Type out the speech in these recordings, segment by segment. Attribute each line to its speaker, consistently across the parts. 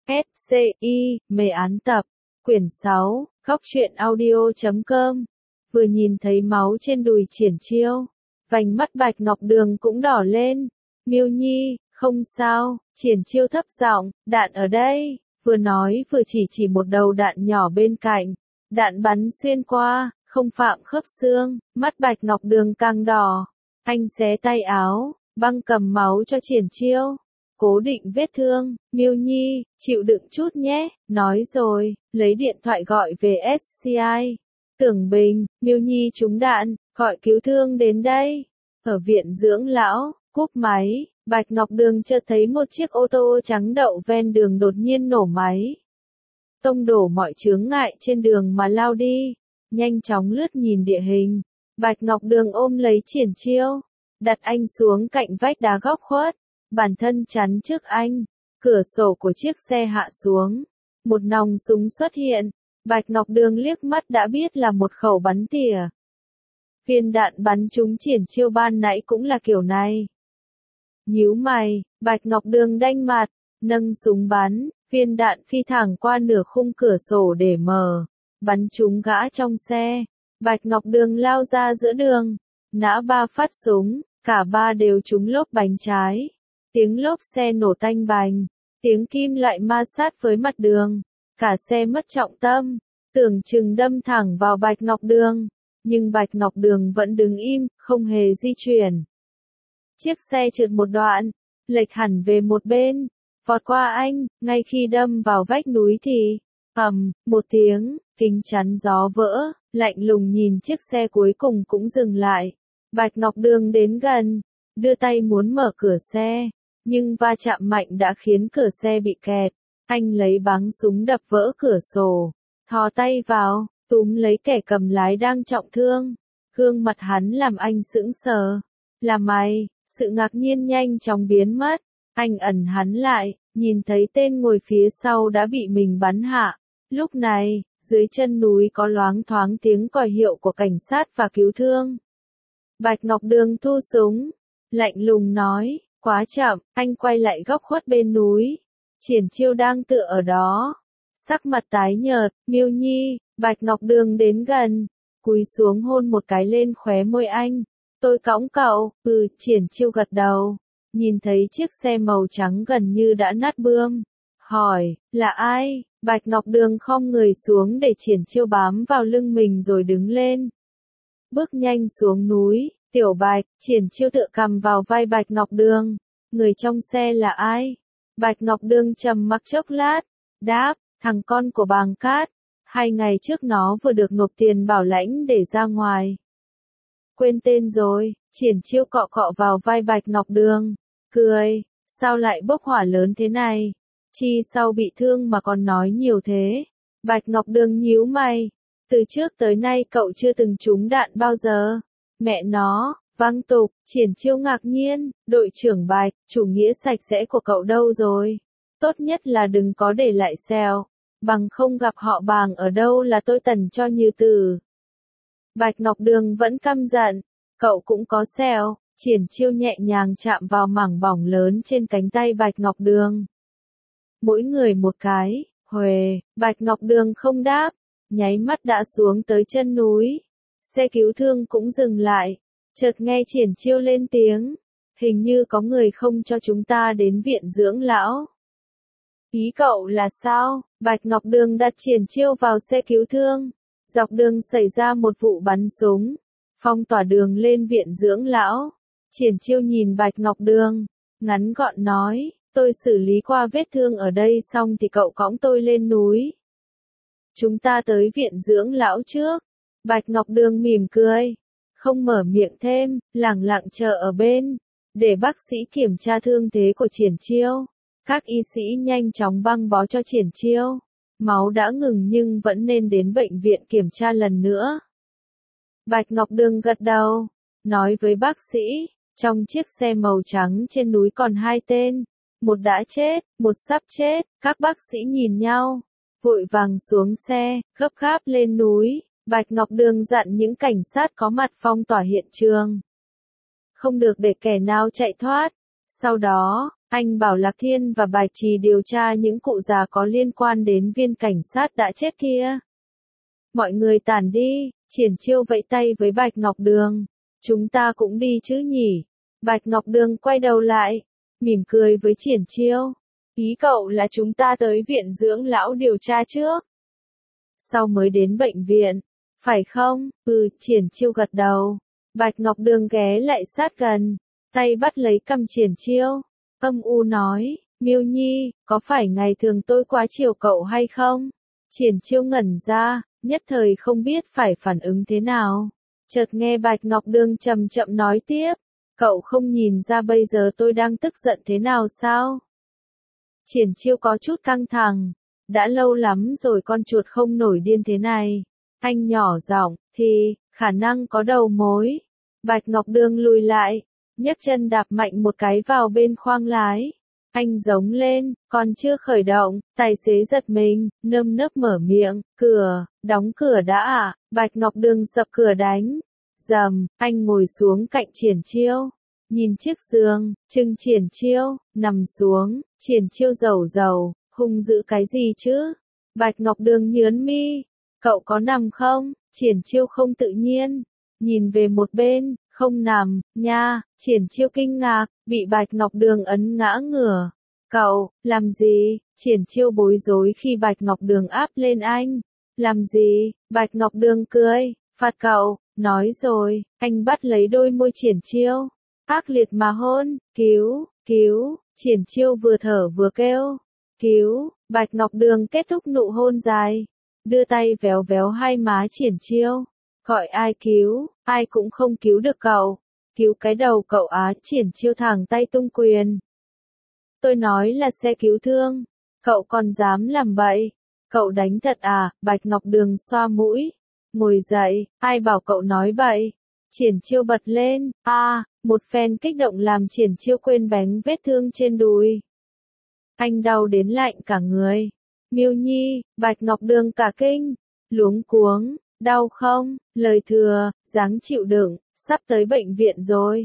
Speaker 1: SCI, mê án tập, quyển 6, góc truyện audio.com. Vừa nhìn thấy máu trên đùi Triển Chiêu, vành mắt Bạch Ngọc Đường cũng đỏ lên. Miêu Nhi, không sao. Triển Chiêu thấp giọng, đạn ở đây. Vừa nói vừa chỉ một đầu đạn nhỏ bên cạnh. Đạn bắn xuyên qua, không phạm khớp xương, mắt Bạch Ngọc Đường càng đỏ. Anh xé tay áo, băng cầm máu cho Triển Chiêu. Cố định vết thương, Miêu Nhi, chịu đựng chút nhé, nói rồi, lấy điện thoại gọi về SCI. Tưởng Bình, Miêu Nhi trúng đạn, gọi cứu thương đến đây. Ở viện dưỡng lão, cúp máy, Bạch Ngọc Đường chợt thấy một chiếc ô tô trắng đậu ven đường đột nhiên nổ máy. Tông đổ mọi chướng ngại trên đường mà lao đi, nhanh chóng lướt nhìn địa hình. Bạch Ngọc Đường ôm lấy Triển Chiêu, đặt anh xuống cạnh vách đá góc khuất. Bản thân chắn trước anh, cửa sổ của chiếc xe hạ xuống. Một nòng súng xuất hiện, Bạch Ngọc Đường liếc mắt đã biết là một khẩu bắn tỉa. Viên đạn bắn trúng Triển Chiêu ban nãy cũng là kiểu này. Nhíu mày, Bạch Ngọc Đường đanh mặt, nâng súng bắn, viên đạn phi thẳng qua nửa khung cửa sổ để mở, bắn trúng gã trong xe. Bạch Ngọc Đường lao ra giữa đường, nã 3 phát súng, cả 3 đều trúng lốp bánh trái. Tiếng lốp xe nổ tanh bành, tiếng kim loại ma sát với mặt đường, cả xe mất trọng tâm, tưởng chừng đâm thẳng vào Bạch Ngọc Đường, nhưng Bạch Ngọc Đường vẫn đứng im, không hề di chuyển. Chiếc xe trượt một đoạn, lệch hẳn về một bên, vọt qua anh, ngay khi đâm vào vách núi thì, một tiếng, kính chắn gió vỡ, lạnh lùng nhìn chiếc xe cuối cùng cũng dừng lại. Bạch Ngọc Đường đến gần, đưa tay muốn mở cửa xe. Nhưng va chạm mạnh đã khiến cửa xe bị kẹt. Anh lấy báng súng đập vỡ cửa sổ, thò tay vào, túm lấy kẻ cầm lái đang trọng thương. Gương mặt hắn làm anh sững sờ. Là mày? Sự ngạc nhiên nhanh chóng biến mất. Anh ẩn hắn lại, nhìn thấy tên ngồi phía sau đã bị mình bắn hạ. Lúc này, dưới chân núi có loáng thoáng tiếng còi hiệu của cảnh sát và cứu thương. Bạch Ngọc Đường thu súng, lạnh lùng nói. Quá chậm, anh quay lại góc khuất bên núi. Triển Chiêu đang tựa ở đó. Sắc mặt tái nhợt, Miêu Nhi, Bạch Ngọc Đường đến gần. Cúi xuống hôn một cái lên khóe môi anh. Tôi cõng cậu, Triển Chiêu gật đầu. Nhìn thấy chiếc xe màu trắng gần như đã nát bươm. Hỏi, là ai? Bạch Ngọc Đường khom người xuống để Triển Chiêu bám vào lưng mình rồi đứng lên. Bước nhanh xuống núi. Tiểu Bạch, Triển Chiêu tựa cằm vào vai Bạch Ngọc Đường. Người trong xe là ai? Bạch Ngọc Đường trầm mặc chốc lát, đáp, thằng con của Bàng Cát. 2 ngày trước nó vừa được nộp tiền bảo lãnh để ra ngoài. Quên tên rồi. Triển Chiêu cọ cọ vào vai Bạch Ngọc Đường, cười, sao lại bốc hỏa lớn thế này? Chi sau bị thương mà còn nói nhiều thế? Bạch Ngọc Đường nhíu mày, từ trước tới nay cậu chưa từng trúng đạn bao giờ. Mẹ nó, văng tục. Triển Chiêu ngạc nhiên, đội trưởng Bạch, chủ nghĩa sạch sẽ của cậu đâu rồi? Tốt nhất là đừng có để lại sẹo, bằng không gặp họ Bàng ở đâu là tôi tần cho như tử. Bạch Ngọc Đường vẫn căm giận, cậu cũng có sẹo. Triển Chiêu nhẹ nhàng chạm vào mảng bỏng lớn trên cánh tay Bạch Ngọc Đường. Mỗi người một cái, huề, Bạch Ngọc Đường không đáp, nháy mắt đã xuống tới chân núi. Xe cứu thương cũng dừng lại, chợt nghe Triển Chiêu lên tiếng, hình như có người không cho chúng ta đến viện dưỡng lão. Ý cậu là sao? Bạch Ngọc Đường đặt Triển Chiêu vào xe cứu thương, dọc đường xảy ra một vụ bắn súng, phong tỏa đường lên viện dưỡng lão. Triển Chiêu nhìn Bạch Ngọc Đường, ngắn gọn nói, tôi xử lý qua vết thương ở đây xong thì cậu cõng tôi lên núi. Chúng ta tới viện dưỡng lão trước. Bạch Ngọc Đường mỉm cười, không mở miệng thêm, lẳng lặng chờ ở bên, để bác sĩ kiểm tra thương thế của Triển Chiêu. Các y sĩ nhanh chóng băng bó cho Triển Chiêu. Máu đã ngừng nhưng vẫn nên đến bệnh viện kiểm tra lần nữa. Bạch Ngọc Đường gật đầu, nói với bác sĩ, trong chiếc xe màu trắng trên núi còn 2 tên, một đã chết, một sắp chết. Các bác sĩ nhìn nhau, vội vàng xuống xe, gấp gáp lên núi. Bạch Ngọc Đường dặn những cảnh sát có mặt phong tỏa hiện trường, không được để kẻ nào chạy thoát. Sau đó, Anh bảo Lạc Thiên và Bạch Trì điều tra những cụ già có liên quan đến viên cảnh sát đã chết kia. Mọi người tản đi, Triển Chiêu vẫy tay với Bạch Ngọc Đường. Chúng ta cũng đi chứ nhỉ? Bạch Ngọc Đường quay đầu lại, mỉm cười với Triển Chiêu. Ý cậu là chúng ta tới viện dưỡng lão điều tra trước, sau mới đến bệnh viện, phải không? Triển Chiêu gật đầu. Bạch Ngọc Đường ghé lại sát gần, tay bắt lấy cằm Triển Chiêu, âm u nói, Miêu Nhi, có phải ngày thường tôi quá chiều cậu hay không? Triển Chiêu ngẩn ra, nhất thời không biết phải phản ứng thế nào. Chợt nghe Bạch Ngọc Đường chậm chậm nói tiếp, cậu không nhìn ra bây giờ tôi đang tức giận thế nào sao? Triển Chiêu có chút căng thẳng, đã lâu lắm rồi con chuột không nổi điên thế này. Anh nhỏ giọng, thì, khả năng có đầu mối. Bạch Ngọc Đường lùi lại, nhấc chân đạp mạnh một cái vào bên khoang lái. Anh giống lên, còn chưa khởi động, tài xế giật mình, nơm nớp mở miệng, đóng cửa đã ạ. Bạch Ngọc Đường sập cửa đánh. Dầm, anh ngồi xuống cạnh Triển Chiêu, nhìn chiếc giường, chừng Triển Chiêu, nằm xuống. Triển Chiêu rầu, hung dữ cái gì chứ? Bạch Ngọc Đường nhớn mi, cậu có nằm không? Triển Chiêu không tự nhiên, nhìn về một bên, không nằm, nha. Triển Chiêu kinh ngạc, bị Bạch Ngọc Đường ấn ngã ngửa. Cậu, làm gì? Triển Chiêu bối rối khi Bạch Ngọc Đường áp lên anh. Làm gì? Bạch Ngọc Đường cười, phạt cậu, nói rồi. Anh bắt lấy đôi môi Triển Chiêu, ác liệt mà hôn, cứu. Triển Chiêu vừa thở vừa kêu, cứu. Bạch Ngọc Đường kết thúc nụ hôn dài, đưa tay véo véo hai má Triển Chiêu, gọi ai cứu, ai cũng không cứu được cậu, cứu cái đầu cậu á. Triển Chiêu thẳng tay tung quyền. Tôi nói là xe cứu thương, cậu còn dám làm bậy, cậu đánh thật à? Bạch Ngọc Đường xoa mũi, ngồi dậy, ai bảo cậu nói bậy? Triển Chiêu bật lên, một phen kích động làm Triển Chiêu quên bánh vết thương trên đùi. Anh đau đến lạnh cả người. Miêu Nhi, Bạch Ngọc Đường cả kinh, luống cuống, đau không? Lời thừa, dáng chịu đựng, sắp tới bệnh viện rồi.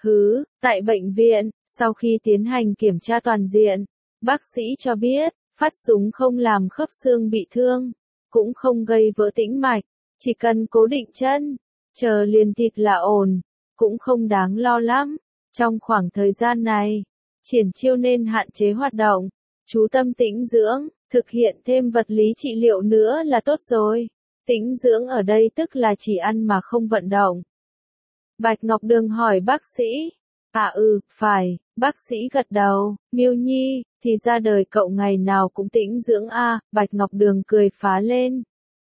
Speaker 1: Tại bệnh viện, sau khi tiến hành kiểm tra toàn diện, bác sĩ cho biết, phát súng không làm khớp xương bị thương, cũng không gây vỡ tĩnh mạch, chỉ cần cố định chân, chờ liền thịt là ổn, cũng không đáng lo lắm. Trong khoảng thời gian này, Triển Chiêu nên hạn chế hoạt động, chú tâm tĩnh dưỡng, thực hiện thêm vật lý trị liệu nữa là tốt rồi. Tĩnh dưỡng ở đây tức là chỉ ăn mà không vận động. Bạch Ngọc Đường hỏi bác sĩ. Phải, bác sĩ gật đầu. Miêu Nhi, thì ra đời cậu ngày nào cũng tĩnh dưỡng à? Bạch Ngọc Đường cười phá lên.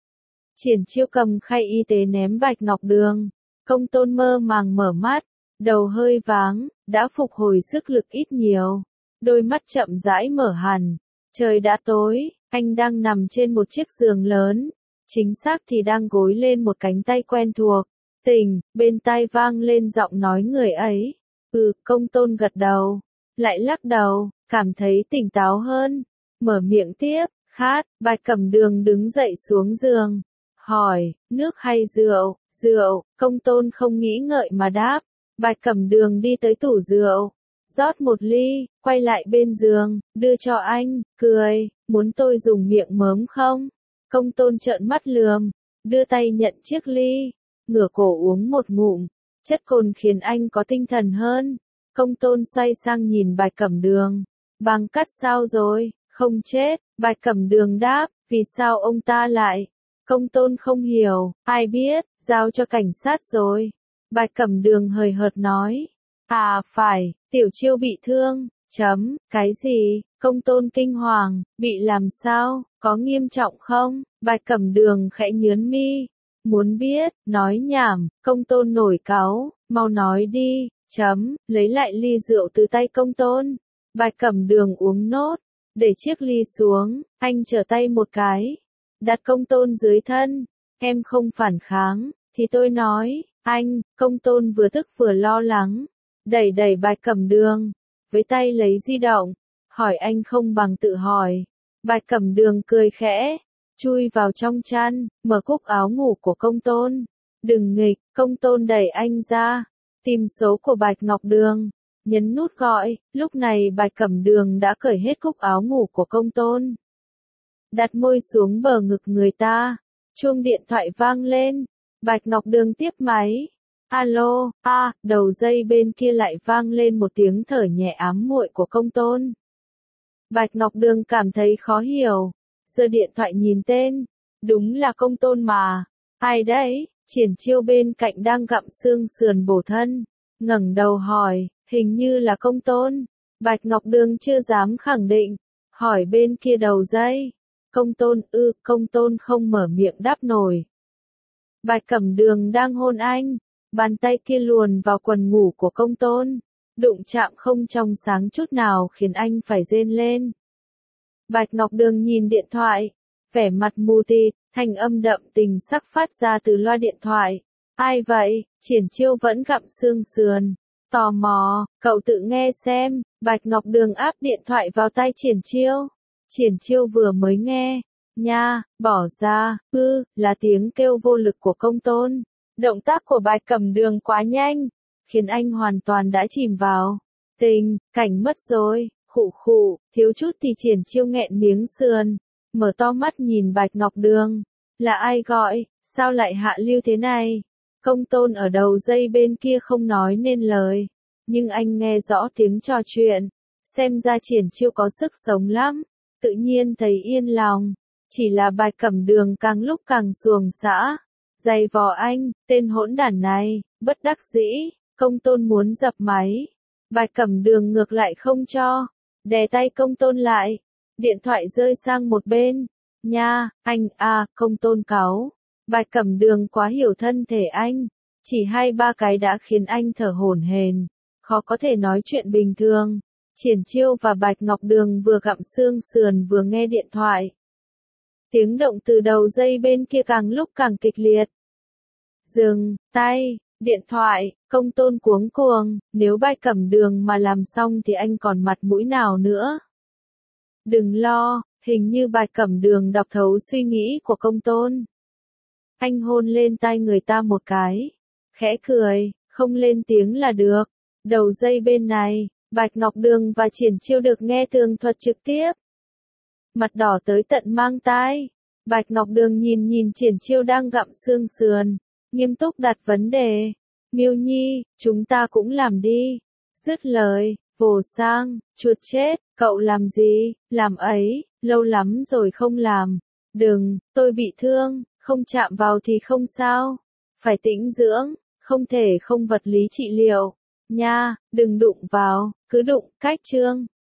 Speaker 1: Triển Chiêu cầm khay y tế ném Bạch Ngọc Đường. Công Tôn mơ màng mở mắt, đầu hơi váng, đã phục hồi sức lực ít nhiều. Đôi mắt chậm rãi mở hẳn. Trời đã tối, anh đang nằm trên một chiếc giường lớn. Chính xác thì đang gối lên một cánh tay quen thuộc. Tỉnh, bên tai vang lên giọng nói người ấy. Công Tôn gật đầu, lại lắc đầu, cảm thấy tỉnh táo hơn. Mở miệng tiếp, khát. Bạch Cẩm Đường đứng dậy xuống giường, hỏi, nước hay rượu? Rượu. Công Tôn không nghĩ ngợi mà đáp. Bạch Cẩm Đường đi tới tủ rượu, rót một ly, quay lại bên giường, đưa cho anh, cười, muốn tôi dùng miệng mớm không? Công Tôn trợn mắt lườm, đưa tay nhận chiếc ly, ngửa cổ uống một ngụm, chất cồn khiến anh có tinh thần hơn. Công Tôn xoay sang nhìn Bạch Cẩm Đường, Bàng Cát sao rồi, không chết? Bạch Cẩm Đường đáp, vì sao ông ta lại? Công Tôn không hiểu, ai biết, giao cho cảnh sát rồi. Bạch Cẩm Đường hời hợt nói, phải, Tiểu Chiêu bị thương. Cái gì? Công Tôn kinh hoàng, bị làm sao, có nghiêm trọng không? Bạch Cẩm Đường khẽ nhớn mi, muốn biết, nói nhảm. Công Tôn nổi cáu, mau nói đi. Lấy lại ly rượu từ tay Công Tôn. Bạch Cẩm Đường uống nốt, để chiếc ly xuống, anh trở tay một cái, đặt Công Tôn dưới thân. Em không phản kháng, thì tôi nói, anh. Công Tôn vừa tức vừa lo lắng, đẩy Bạch Cẩm Đường, với tay lấy di động, hỏi anh không bằng tự hỏi. Bạch Cẩm Đường cười khẽ, chui vào trong chăn, mở cúc áo ngủ của Công Tôn. Đừng nghịch. Công Tôn đẩy anh ra, tìm số của Bạch Ngọc Đường, nhấn nút gọi, lúc này Bạch Cẩm Đường đã cởi hết cúc áo ngủ của Công Tôn. Đặt môi xuống bờ ngực người ta, chuông điện thoại vang lên, Bạch Ngọc Đường tiếp máy. Alo, đầu dây bên kia lại vang lên một tiếng thở nhẹ ám muội của Công Tôn. Bạch Ngọc Đường cảm thấy khó hiểu, giơ điện thoại nhìn tên, đúng là Công Tôn mà. Ai đấy? Triển Chiêu bên cạnh đang gặm xương sườn bổ thân, ngẩng đầu hỏi, hình như là Công Tôn. Bạch Ngọc Đường chưa dám khẳng định, hỏi bên kia đầu dây. Công Tôn Công Tôn không mở miệng đáp nổi. Bạch Cẩm Đường đang hôn anh, bàn tay kia luồn vào quần ngủ của Công Tôn, đụng chạm không trong sáng chút nào khiến anh phải rên lên. Bạch Ngọc Đường nhìn điện thoại, vẻ mặt mù tịt, thanh âm đậm tình sắc phát ra từ loa điện thoại. Ai vậy? Triển Chiêu vẫn gặm xương sườn. Tò mò, cậu tự nghe xem. Bạch Ngọc Đường áp điện thoại vào tay Triển Chiêu. Triển Chiêu vừa mới nghe, nha, bỏ ra, là tiếng kêu vô lực của Công Tôn. Động tác của Bạch Cẩm Đường quá nhanh, khiến anh hoàn toàn đã chìm vào tình cảnh mất rồi. Khụ, thiếu chút thì Triển Chiêu nghẹn miếng sườn, mở to mắt nhìn Bạch Ngọc Đường. Là ai gọi, sao lại hạ lưu thế này? Công Tôn ở đầu dây bên kia không nói nên lời, nhưng anh nghe rõ tiếng trò chuyện, xem ra Triển Chiêu có sức sống lắm, tự nhiên thấy yên lòng. Chỉ là Bạch Cẩm Đường càng lúc càng xuồng xã, giày vò anh, tên hỗn đản này, bất đắc dĩ, Công Tôn muốn dập máy. Bạch Cẩm Đường ngược lại không cho, đè tay Công Tôn lại, điện thoại rơi sang một bên. Nha, anh Công Tôn cáu. Bạch Cẩm Đường quá hiểu thân thể anh, chỉ 2-3 cái đã khiến anh thở hổn hển, khó có thể nói chuyện bình thường. Triển Chiêu và Bạch Ngọc Đường vừa gặm xương sườn vừa nghe điện thoại. Tiếng động từ đầu dây bên kia càng lúc càng kịch liệt. Dừng tay, điện thoại, Công Tôn cuống cuồng, nếu Bạch Cẩm Đường mà làm xong thì anh còn mặt mũi nào nữa. Đừng lo, hình như Bạch Cẩm Đường đọc thấu suy nghĩ của Công Tôn. Anh hôn lên tai người ta một cái, khẽ cười, không lên tiếng là được. Đầu dây bên này, Bạch Ngọc Đường và Triển Chiêu được nghe tường thuật trực tiếp. Mặt đỏ tới tận mang tai, Bạch Ngọc Đường nhìn Triển Chiêu đang gặm xương sườn, nghiêm túc đặt vấn đề. Miêu Nhi, chúng ta cũng làm đi. Dứt lời, vồ sang, chuột chết, cậu làm gì, làm ấy, lâu lắm rồi không làm. Đừng, tôi bị thương, không chạm vào thì không sao. Phải tĩnh dưỡng, không thể không vật lý trị liệu. Nha, đừng đụng vào, cứ đụng, cách chương.